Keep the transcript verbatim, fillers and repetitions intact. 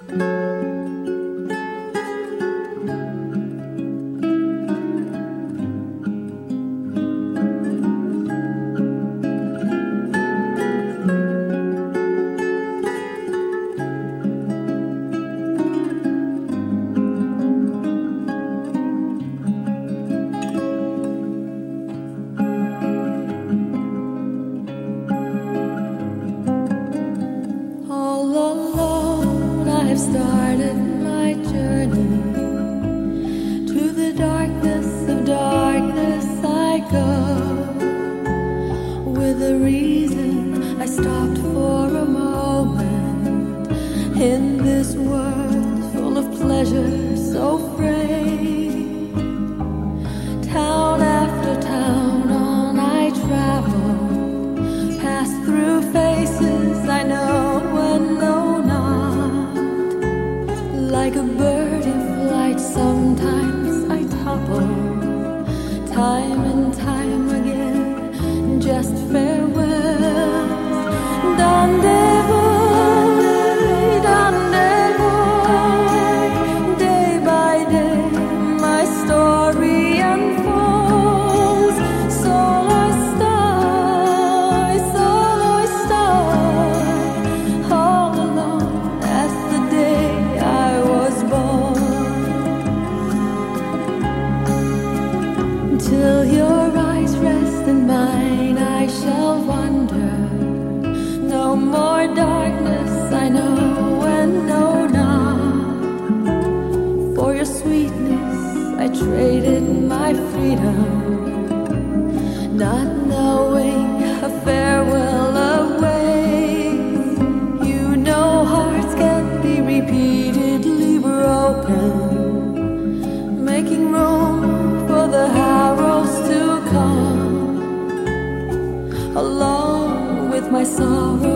Started my journey to the darkness of darkness. I go with a reason. I stopped for a moment in this world full of pleasure, so free. Town after town on I travel, pass through faces I know and know not. Like a bird in flight, sometimes I topple, time and time again, just farewell. Rendezvous, rendezvous, day by day, my story unfolds. Solo star, solo star, all alone as the day I was born. Till your eyes rest in mine, I shall wander. No more darkness, I know and know not. For your sweetness, I traded my freedom, not knowing a farewell awaits. You know hearts can't be repeatedly broken, making room for the arrows to come. Along with my sorrow